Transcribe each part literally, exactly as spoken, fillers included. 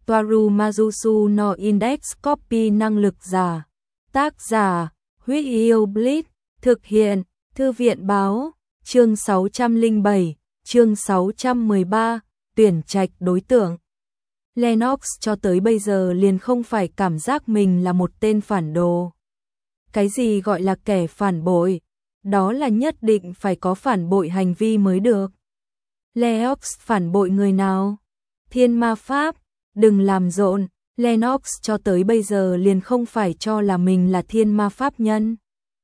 Toaru Majusu no Index Copy năng lực giả. Tác giả, Huyết Yêu Blitz, thực hiện, Thư viện báo, chương sáu trăm lẻ bảy, chương sáu trăm mười ba, tuyển trạch đối tượng. Lennox cho tới bây giờ liền không phải cảm giác mình là một tên phản đồ. Cái gì gọi là kẻ phản bội? Đó là nhất định phải có phản bội hành vi mới được. Lennox phản bội người nào? Thiên ma pháp, đừng làm rộn, Lennox cho tới bây giờ liền không phải cho là mình là thiên ma pháp nhân.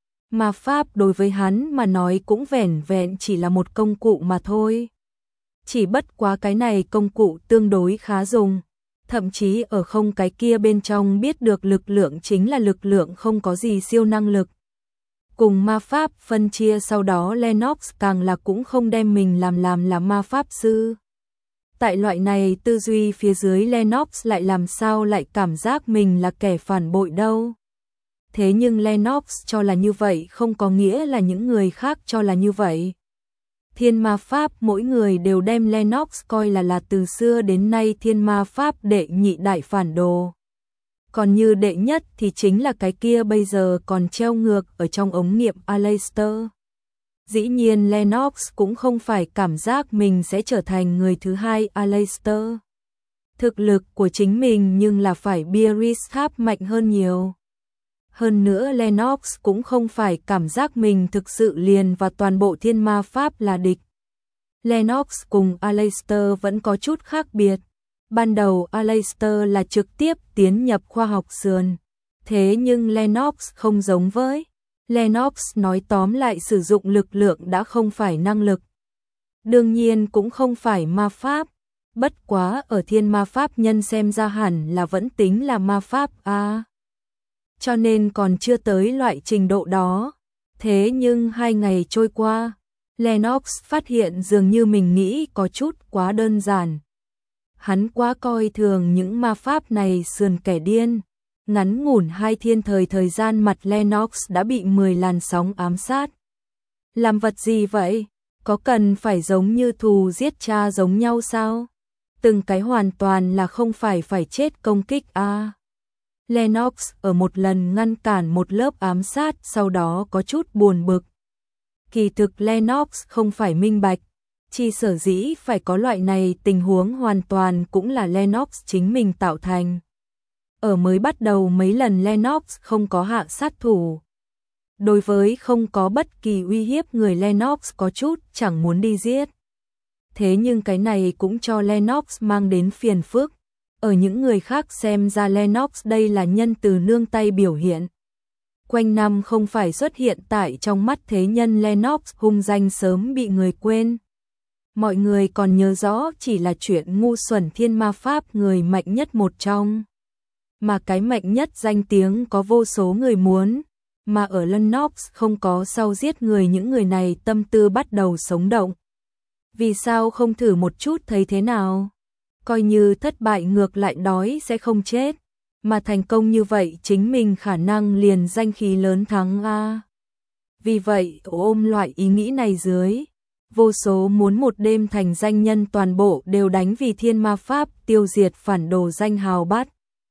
Ma pháp đối với hắn mà nói cũng vẻn vẹn chỉ là một công cụ mà thôi. Chỉ bất quá cái này công cụ tương đối khá dùng, thậm chí ở không cái kia bên trong biết được lực lượng chính là lực lượng không có gì siêu năng lực. Cùng ma pháp phân chia sau đó Lennox càng là cũng không đem mình làm làm là ma pháp sư. Tại loại này tư duy phía dưới Lennox lại làm sao lại cảm giác mình là kẻ phản bội đâu. Thế nhưng Lennox cho là như vậy không có nghĩa là những người khác cho là như vậy. Thiên ma pháp mỗi người đều đem Lennox coi là là từ xưa đến nay thiên ma pháp đệ nhị đại phản đồ. Còn như đệ nhất thì chính là cái kia bây giờ còn treo ngược ở trong ống nghiệm Aleister. Dĩ nhiên Lennox cũng không phải cảm giác mình sẽ trở thành người thứ hai Aleister. Thực lực của chính mình nhưng là phải Beershab mạnh hơn nhiều. Hơn nữa Lennox cũng không phải cảm giác mình thực sự liền và toàn bộ thiên ma pháp là địch. Lennox cùng Aleister vẫn có chút khác biệt. Ban đầu Aleister là trực tiếp tiến nhập khoa học sườn. Thế nhưng Lennox không giống với. Lennox nói tóm lại sử dụng lực lượng đã không phải năng lực. Đương nhiên cũng không phải ma pháp. Bất quá ở thiên ma pháp nhân xem ra hẳn là vẫn tính là ma pháp a. À, cho nên còn chưa tới loại trình độ đó. Thế nhưng hai ngày trôi qua, Lennox phát hiện dường như mình nghĩ có chút quá đơn giản. Hắn quá coi thường những ma pháp này sườn kẻ điên. Ngắn ngủn hai thiên thời thời gian mặt Lennox đã bị mười làn sóng ám sát. Làm vật gì vậy? Có cần phải giống như thù giết cha giống nhau sao? Từng cái hoàn toàn là không phải phải chết công kích a. À, Lennox ở một lần ngăn cản một lớp ám sát sau đó có chút buồn bực. Kỳ thực Lennox không phải minh bạch, chi sở dĩ phải có loại này tình huống hoàn toàn cũng là Lennox chính mình tạo thành. Ở mới bắt đầu mấy lần Lennox không có hạ sát thủ. Đối với không có bất kỳ uy hiếp người Lennox có chút chẳng muốn đi giết. Thế nhưng cái này cũng cho Lennox mang đến phiền phức. Ở những người khác xem ra Lennox đây là nhân từ nương tay biểu hiện. Quanh năm không phải xuất hiện tại trong mắt thế nhân Lennox hung danh sớm bị người quên. Mọi người còn nhớ rõ chỉ là chuyện ngu xuẩn thiên ma pháp người mạnh nhất một trong. Mà cái mạnh nhất danh tiếng có vô số người muốn. Mà ở Lennox không có sau giết người những người này tâm tư bắt đầu sống động. Vì sao không thử một chút thấy thế nào? Coi như thất bại ngược lại đói sẽ không chết. Mà thành công như vậy chính mình khả năng liền danh khí lớn thắng a. Vì vậy ôm loại ý nghĩ này dưới. Vô số muốn một đêm thành danh nhân toàn bộ đều đánh vì thiên ma pháp tiêu diệt phản đồ danh hào bắt.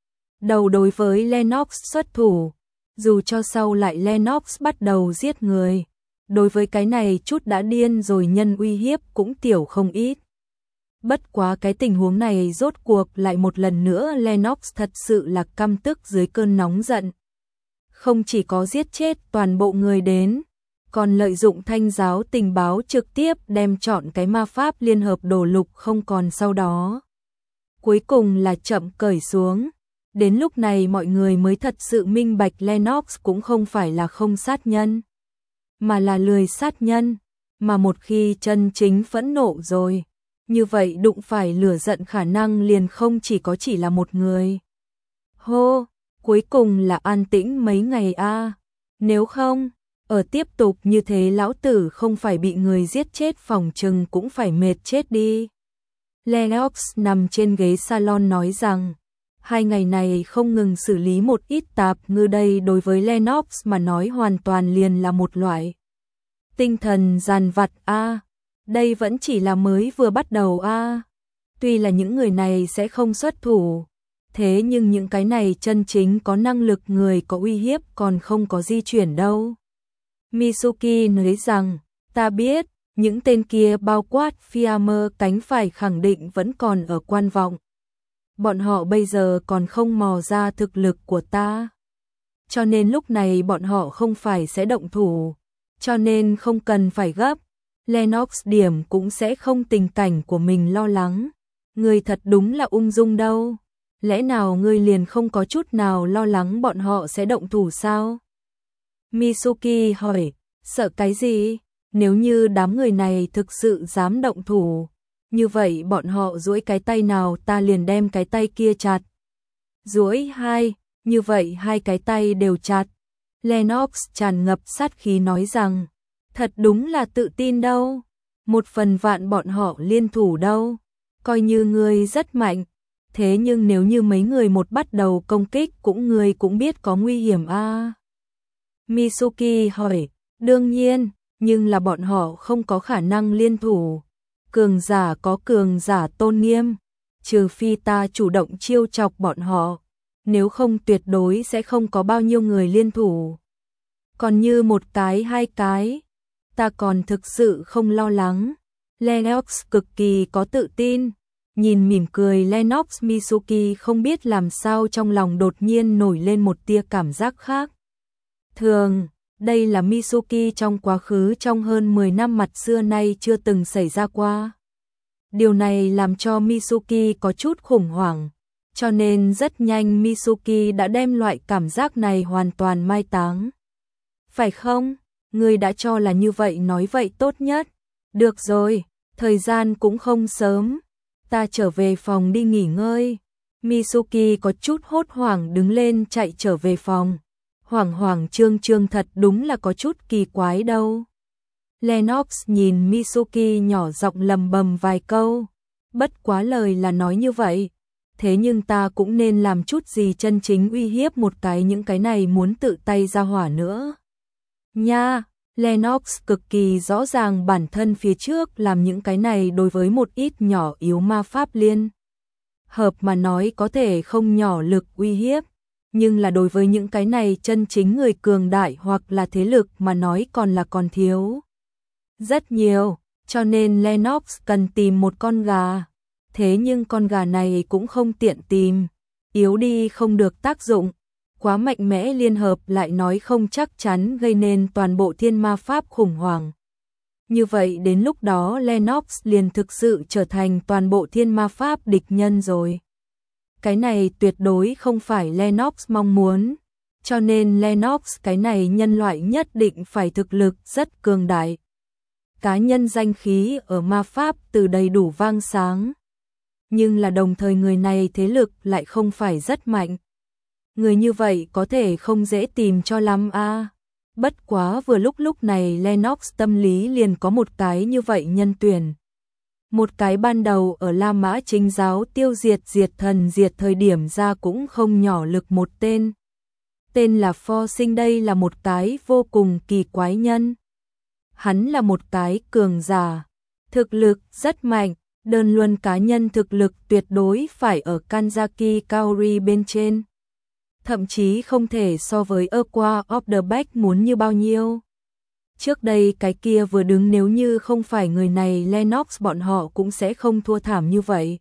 Đầu đối với Lennox xuất thủ. Dù cho sau lại Lennox bắt đầu giết người. Đối với cái này chút đã điên rồi nhân uy hiếp cũng tiểu không ít. Bất quá cái tình huống này rốt cuộc lại một lần nữa Lennox thật sự là căm tức dưới cơn nóng giận. Không chỉ có giết chết toàn bộ người đến, còn lợi dụng thanh giáo tình báo trực tiếp đem chọn cái ma pháp liên hợp đổ lục không còn sau đó. Cuối cùng là chậm cởi xuống. Đến lúc này mọi người mới thật sự minh bạch Lennox cũng không phải là không sát nhân, mà là lười sát nhân, mà một khi chân chính phẫn nộ rồi, như vậy đụng phải lửa giận khả năng liền không chỉ có chỉ là một người. Hô, cuối cùng là an tĩnh mấy ngày a. À. Nếu không, ở tiếp tục như thế lão tử không phải bị người giết chết phòng trừng cũng phải mệt chết đi. Lennox nằm trên ghế salon nói rằng, hai ngày này không ngừng xử lý một ít tạp ngư đây đối với Lennox mà nói hoàn toàn liền là một loại tinh thần dàn vặt a. À, đây vẫn chỉ là mới vừa bắt đầu a. À, tuy là những người này sẽ không xuất thủ, Thế nhưng những cái này chân chính có năng lực người có uy hiếp còn không có di chuyển đâu. Mitsuki nói rằng, ta biết, những tên kia bao quát Fiammer cánh phải khẳng định vẫn còn ở quan vọng. Bọn họ bây giờ còn không mò ra thực lực của ta. Cho nên lúc này bọn họ không phải sẽ động thủ. Cho nên không cần phải gấp. Lennox điểm cũng sẽ không tình cảnh của mình lo lắng. Người thật đúng là ung dung đâu. Lẽ nào ngươi liền không có chút nào lo lắng bọn họ sẽ động thủ sao? Mitsuki hỏi, sợ cái gì? Nếu như đám người này thực sự dám động thủ, như vậy bọn họ duỗi cái tay nào ta liền đem cái tay kia chặt. Duỗi hai, như vậy hai cái tay đều chặt. Lennox tràn ngập sát khí nói rằng, thật đúng là tự tin đâu. Một phần vạn bọn họ liên thủ đâu. Coi như ngươi rất mạnh. Thế nhưng nếu như mấy người một bắt đầu công kích cũng ngươi cũng biết có nguy hiểm a. À? Mitsuki hỏi, đương nhiên, nhưng là bọn họ không có khả năng liên thủ. Cường giả có cường giả tôn nghiêm, trừ phi ta chủ động chiêu chọc bọn họ, nếu không tuyệt đối sẽ không có bao nhiêu người liên thủ. Còn như một cái hai cái, ta còn thực sự không lo lắng. Lennox cực kỳ có tự tin. Nhìn mỉm cười Lennox, Mitsuki không biết làm sao trong lòng đột nhiên nổi lên một tia cảm giác khác. Thường, đây là Mitsuki trong quá khứ trong hơn mười năm mặt xưa nay chưa từng xảy ra qua. Điều này làm cho Mitsuki có chút khủng hoảng, cho nên rất nhanh Mitsuki đã đem loại cảm giác này hoàn toàn mai táng. Phải không? Ngươi đã cho là như vậy nói vậy tốt nhất. Được rồi, thời gian cũng không sớm. Ta trở về phòng đi nghỉ ngơi. Mitsuki có chút hốt hoảng đứng lên chạy trở về phòng. Hoảng hoảng trương trương thật đúng là có chút kỳ quái đâu. Lennox nhìn Mitsuki nhỏ giọng lầm bầm vài câu. Bất quá lời là nói như vậy. Thế nhưng ta cũng nên làm chút gì chân chính uy hiếp một cái những cái này muốn tự tay ra hỏa nữa. Nha, Lennox cực kỳ rõ ràng bản thân phía trước làm những cái này đối với một ít nhỏ yếu ma pháp liên hợp mà nói có thể không nhỏ lực uy hiếp, nhưng là đối với những cái này chân chính người cường đại hoặc là thế lực mà nói còn là còn thiếu rất nhiều, cho nên Lennox cần tìm một con gà. Thế nhưng con gà này cũng không tiện tìm, yếu đi không được tác dụng. Quá mạnh mẽ liên hợp lại nói không chắc chắn gây nên toàn bộ thiên ma pháp khủng hoảng. Như vậy đến lúc đó Lennox liền thực sự trở thành toàn bộ thiên ma pháp địch nhân rồi. Cái này tuyệt đối không phải Lennox mong muốn. Cho nên Lennox cái này nhân loại nhất định phải thực lực rất cường đại. Cá nhân danh khí ở ma pháp từ đầy đủ vang sáng. Nhưng là đồng thời người này thế lực lại không phải rất mạnh. Người như vậy có thể không dễ tìm cho lắm a. À. Bất quá vừa lúc lúc này Lennox tâm lý liền có một cái như vậy nhân tuyển. Một cái ban đầu ở La Mã Chính giáo tiêu diệt diệt thần diệt thời điểm ra cũng không nhỏ lực một tên. Tên là Pho Sinh, đây là một cái vô cùng kỳ quái nhân. Hắn là một cái cường giả, thực lực rất mạnh, đơn luận cá nhân thực lực tuyệt đối phải ở Kanzaki Kaori bên trên. Thậm chí không thể so với Aqua of the Back muốn như bao nhiêu. Trước đây cái kia vừa đứng nếu như không phải người này Lennox bọn họ cũng sẽ không thua thảm như vậy.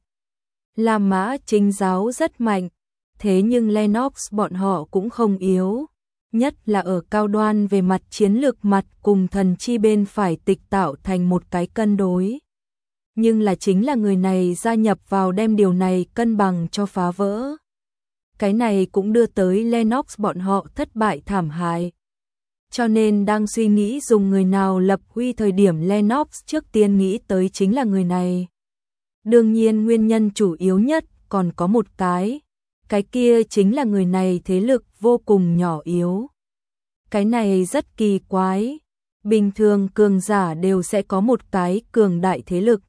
La Mã Chính giáo rất mạnh, thế nhưng Lennox bọn họ cũng không yếu. Nhất là ở cao đoan về mặt chiến lược mặt cùng thần chi bên phải tịch tạo thành một cái cân đối. Nhưng là chính là người này gia nhập vào đem điều này cân bằng cho phá vỡ. Cái này cũng đưa tới Lennox bọn họ thất bại thảm hại. Cho nên đang suy nghĩ dùng người nào lập uy thời điểm Lennox trước tiên nghĩ tới chính là người này. Đương nhiên nguyên nhân chủ yếu nhất còn có một cái. Cái kia chính là người này thế lực vô cùng nhỏ yếu. Cái này rất kỳ quái. Bình thường cường giả đều sẽ có một cái cường đại thế lực.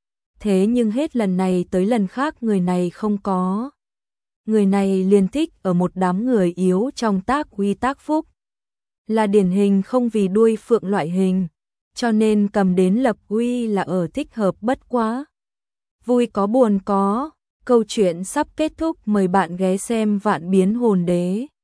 Thế nhưng hết lần này tới lần khác người này không có. Người này liền thích ở một đám người yếu trong tác uy tác phúc. Là điển hình không vì đuôi phượng loại hình. Cho nên cầm đến lập uy là ở thích hợp bất quá. Vui có buồn có. câu chuyện sắp kết thúc, mời bạn ghé xem Vạn Biến Hồn Đế.